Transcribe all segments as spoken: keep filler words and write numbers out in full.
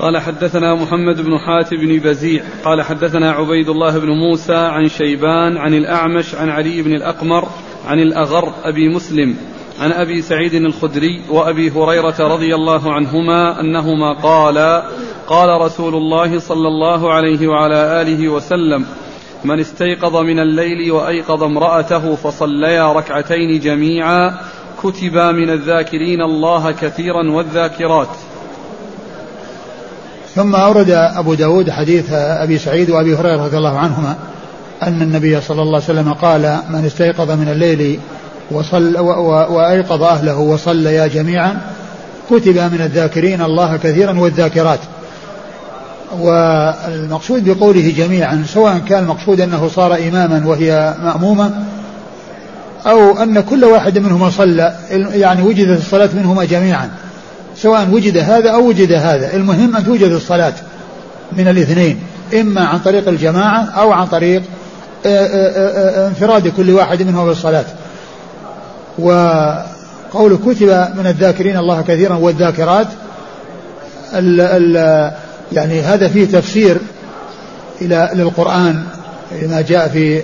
قال حدثنا محمد بن حاتم بن بزيع قال حدثنا عبيد الله بن موسى عن شيبان عن الأعمش عن علي بن الأقمر عن الأغر أبي مسلم عن أبي سعيد الخدري وأبي هريرة رضي الله عنهما أنهما قالا قال رسول الله صلى الله عليه وعلى آله وسلم من استيقظ من الليل وأيقظ امرأته فصليا ركعتين جميعا كتبا من الذاكرين الله كثيرا والذاكرات. ثم أورد أبو داود حديث أبي سعيد وأبي هريرة رضي الله عنهما أن النبي صلى الله عليه وسلم قال من استيقظ من الليل وصل وأيقظ أهله وصليا جميعا كتب من الذاكرين الله كثيرا والذاكرات. والمقصود بقوله جميعا سواء كان المقصود أنه صار إماما وهي مأمومة أو أن كل واحد منهما صلى يعني وجدت الصلاة منهما جميعا سواء وجد هذا أو وجد هذا المهم أن توجد الصلاة من الاثنين إما عن طريق الجماعة أو عن طريق انفراد كل واحد منهما بالصلاة. وقول كتب من الذاكرين الله كثيرا والذاكرات ال ال يعني هذا فيه تفسير إلى للقرآن ما جاء في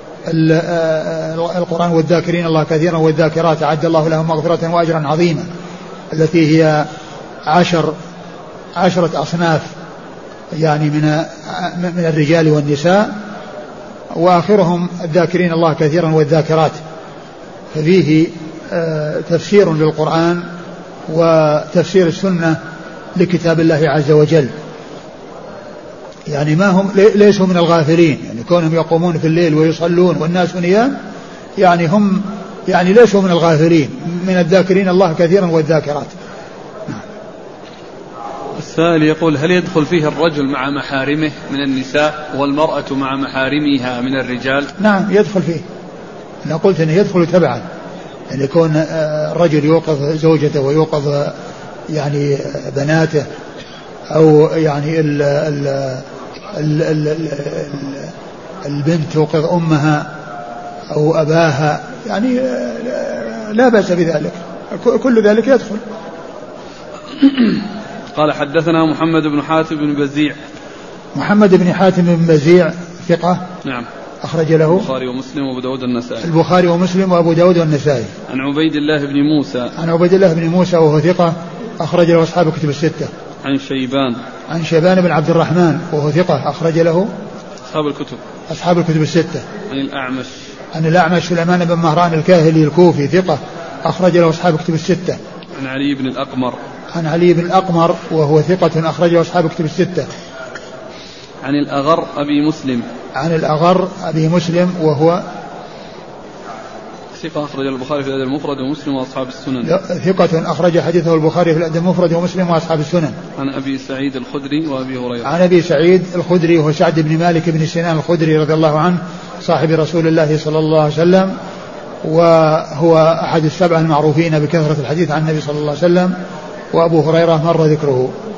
القرآن والذاكرين الله كثيرا والذاكرات أعد الله لهم مغفرة وأجرا عظيما التي هي عشر عشرة أصناف يعني من من الرجال والنساء وآخرهم الذاكرين الله كثيرا والذاكرات. ففيه تفسير للقرآن وتفسير السنة لكتاب الله عز وجل يعني ما هم ليسوا من الغافلين يعني كونهم يقومون في الليل ويصلون والناس نيام يعني هم يعني ليسوا من الغافلين من الذاكرين الله كثيرا والذاكرات. السائل يقول هل يدخل فيه الرجل مع محارمه من النساء والمرأة مع محارمها من الرجال؟ نعم يدخل فيه. أنا قلت أنه يدخل تبعا يعني يكون الرجل يوقظ زوجته ويوقظ يعني بناته أو يعني ال ال ال ال ال البنت توقظ أمها أو أباها يعني لا بأس بذلك كل ذلك يدخل. قال حدثنا محمد بن حاتم بن بزيع. محمد بن حاتم بن بزيع ثقة نعم أخرج له البخاري ومسلم وأبو داود والنسائي. البخاري ومسلم وأبو داود والنسائي. عن عبيد الله بن موسى. عن عبيد الله بن موسى وهو ثقة أخرج له أصحاب الكتب الستة. عن شيبان. عن شيبان بن عبد الرحمن وهو ثقة أخرج له أصحاب الكتب. أصحاب الكتب الستة. عن الأعمش. عن الأعمش سليمان بن مهران الكاهلي الكوفي ثقة أخرج له أصحاب الكتب الستة. عن علي بن الأقمر. عن علي بن الأقمر وهو ثقة أخرج له أصحاب الكتب الستة. عن الأغر أبي مسلم. عن الأغر أبي مسلم وهو ثقة أخرج البخاري في الأدب المفرد ومسلم وأصحاب السنن. ثقة أخرج حديثه البخاري في الأدب المفرد ومسلم وأصحاب السنن. عن أبي سعيد الخدري وأبي هريرة. عن أبي سعيد الخدري وهو سعد بن مالك بن سنان الخدري رضي الله عنه صاحب رسول الله صلى الله عليه وسلم وهو أحد السبعة المعروفين بكثرة الحديث عن النبي صلى الله عليه وسلم. وأبو هريرة مر ذكره.